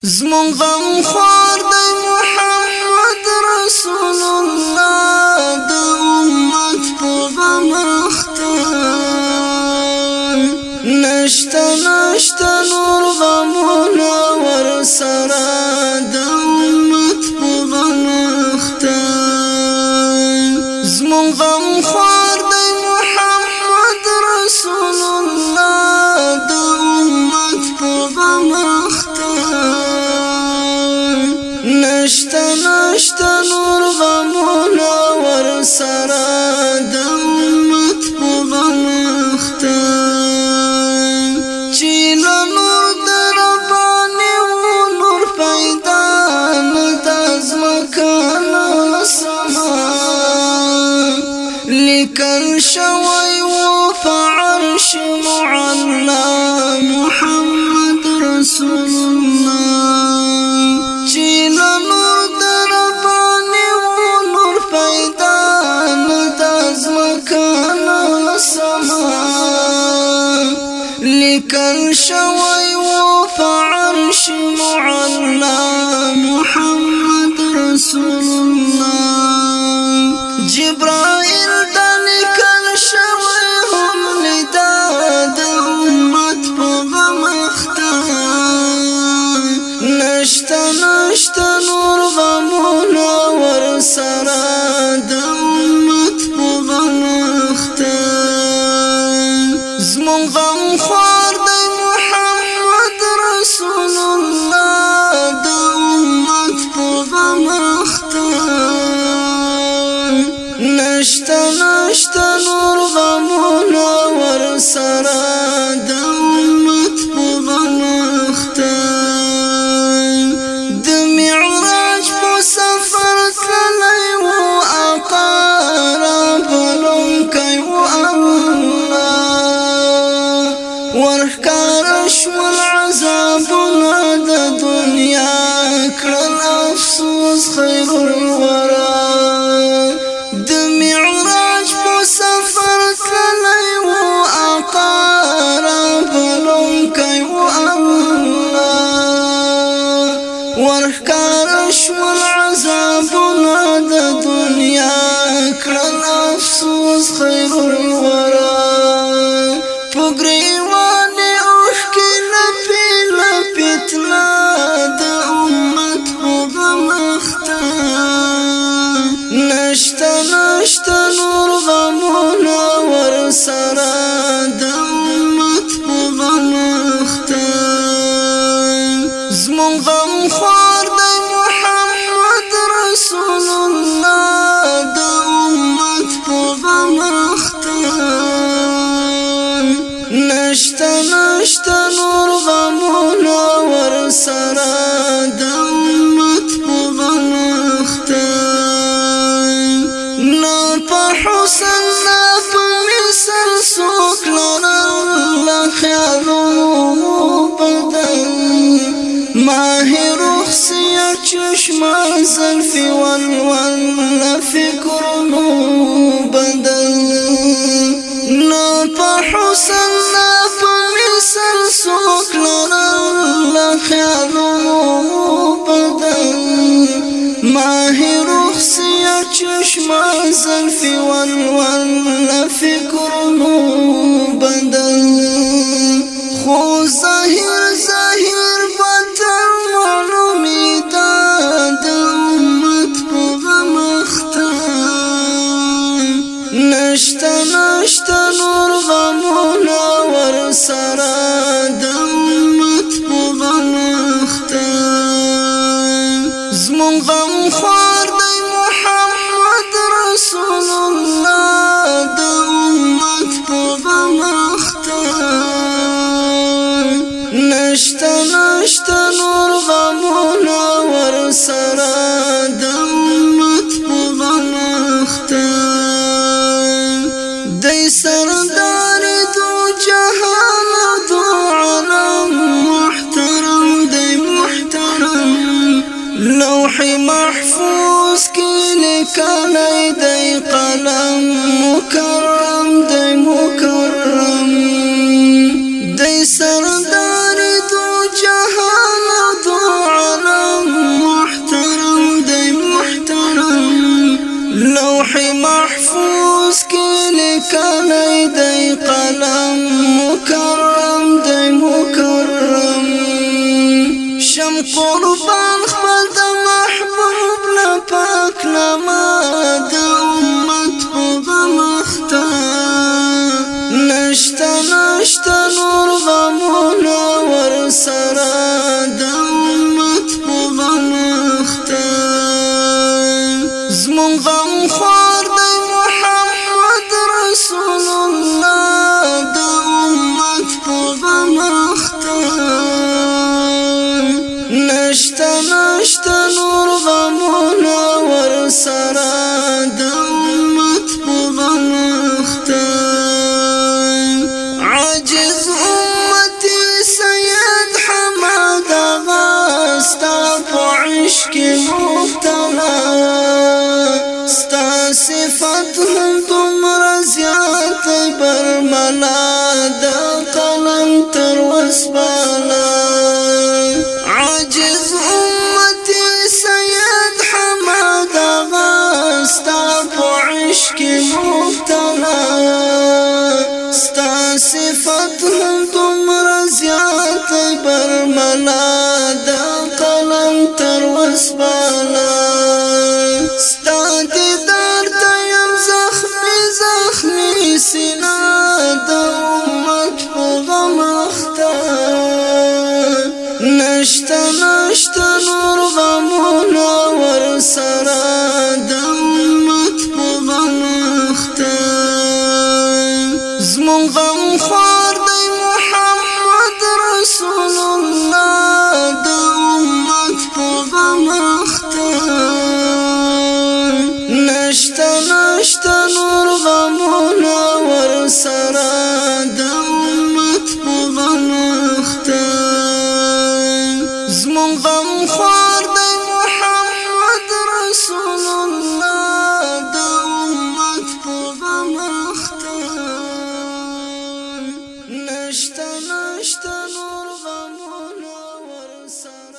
زمون غم خوار دی محمد رسول الله د امت په غم اخته نشته نور غمونه ورسره د امت په غم اخته زمون غم خوار دی محمد رسول الله د امت په غم اخته نشته نور غمونه ورسره د امت په غم اخته چې له نور در باندې و نور پیدا نه د ځمکه نه سما لیکل شوی و په عرش معلا محمد رسول الله چې له نور در باندې و نور پیدا نه د ځمکه نه سما لیکل شوی و په عرش معلا محمد رسول الله جبرائیل د لیکل شوی هم لیدا د امت په غم اخته نشته نور غمونه ورسره د امت په غم اخته زمون غم خوار دی محمد رسول الله د امت په غم اخته نشته نور غمونه ورسره د امت په غم اخته د معراج په سفر تللی و آقا را بلونکی و الله ورښکاره شول عذابونه د دنیا کړل افسوس خیر الورا د معراج په سفر تللی و آقا را بلونکی و الله ورښکاره شول عذابونه د دنیا کړل افسوس خیر الورا په ګریوانې اوښکې لپې لپې تله د امت په غم اخته نشته نور غمونه ورسره د امت په غم اخته زمون غم خوار دی محمد رسول الله د امت په غم اخته نشته نور غمونه ورسره د امت په غم اخته نه په حسن نه په مثل څوک لرل خیالونو بدل ماهی رخصیه چشمه زلفی ولول فکرونو بدل نه په حسن نه په مثل څوک لرل خیالونو بدل ماهی رخصیه چشمه زلفی ولول فکرونو بدل خو ظاهر باطن معلومی دا د امت په غم اخته نشته نور غمونه ورسره د امت په غم اخته زمون غم خوار دی محمد رسول الله د امت په غم اخته نشته نور غمونه ورسره د امت په غم اخته دی سردار دو جهان دو عالم محترم دی محترم لوح محفوظ کی لکلی دی قلم مکرم دی مکرم دی سردار دو جهان دو شم قربان خپل د محبوب نه پاک نامه د امت په غم اخته نشته نور غمونه ورسره د امت په غم اخته زمون غم خوار دی محمد رسول الله د امت په غم اخته نشته نور غمونه ورسره د امت په غم اخته عاجز امتی سید حماد آغا ستا په عشق مبتلا ستا صفت هم دومره زیات برملا د قلم تر وسبالا عاجز امتی سید حماد آغا ستا په عشق مبتلا ستا صفت هم دومره زیات برملا د قلم تر وسبالا ستا دیدار ته یم زخمی سینا د امت په غم اخته نشته نور غمونه ورسره د امت په غم اخته زمون غم خوار دی محمد رسول الله د امت په غم اخته نشته نور غمونه ورسره د امت په غم اخته زمون غم خوار دی محمد رسول الله د امت په غم اخته نشته نور غمونه ورسره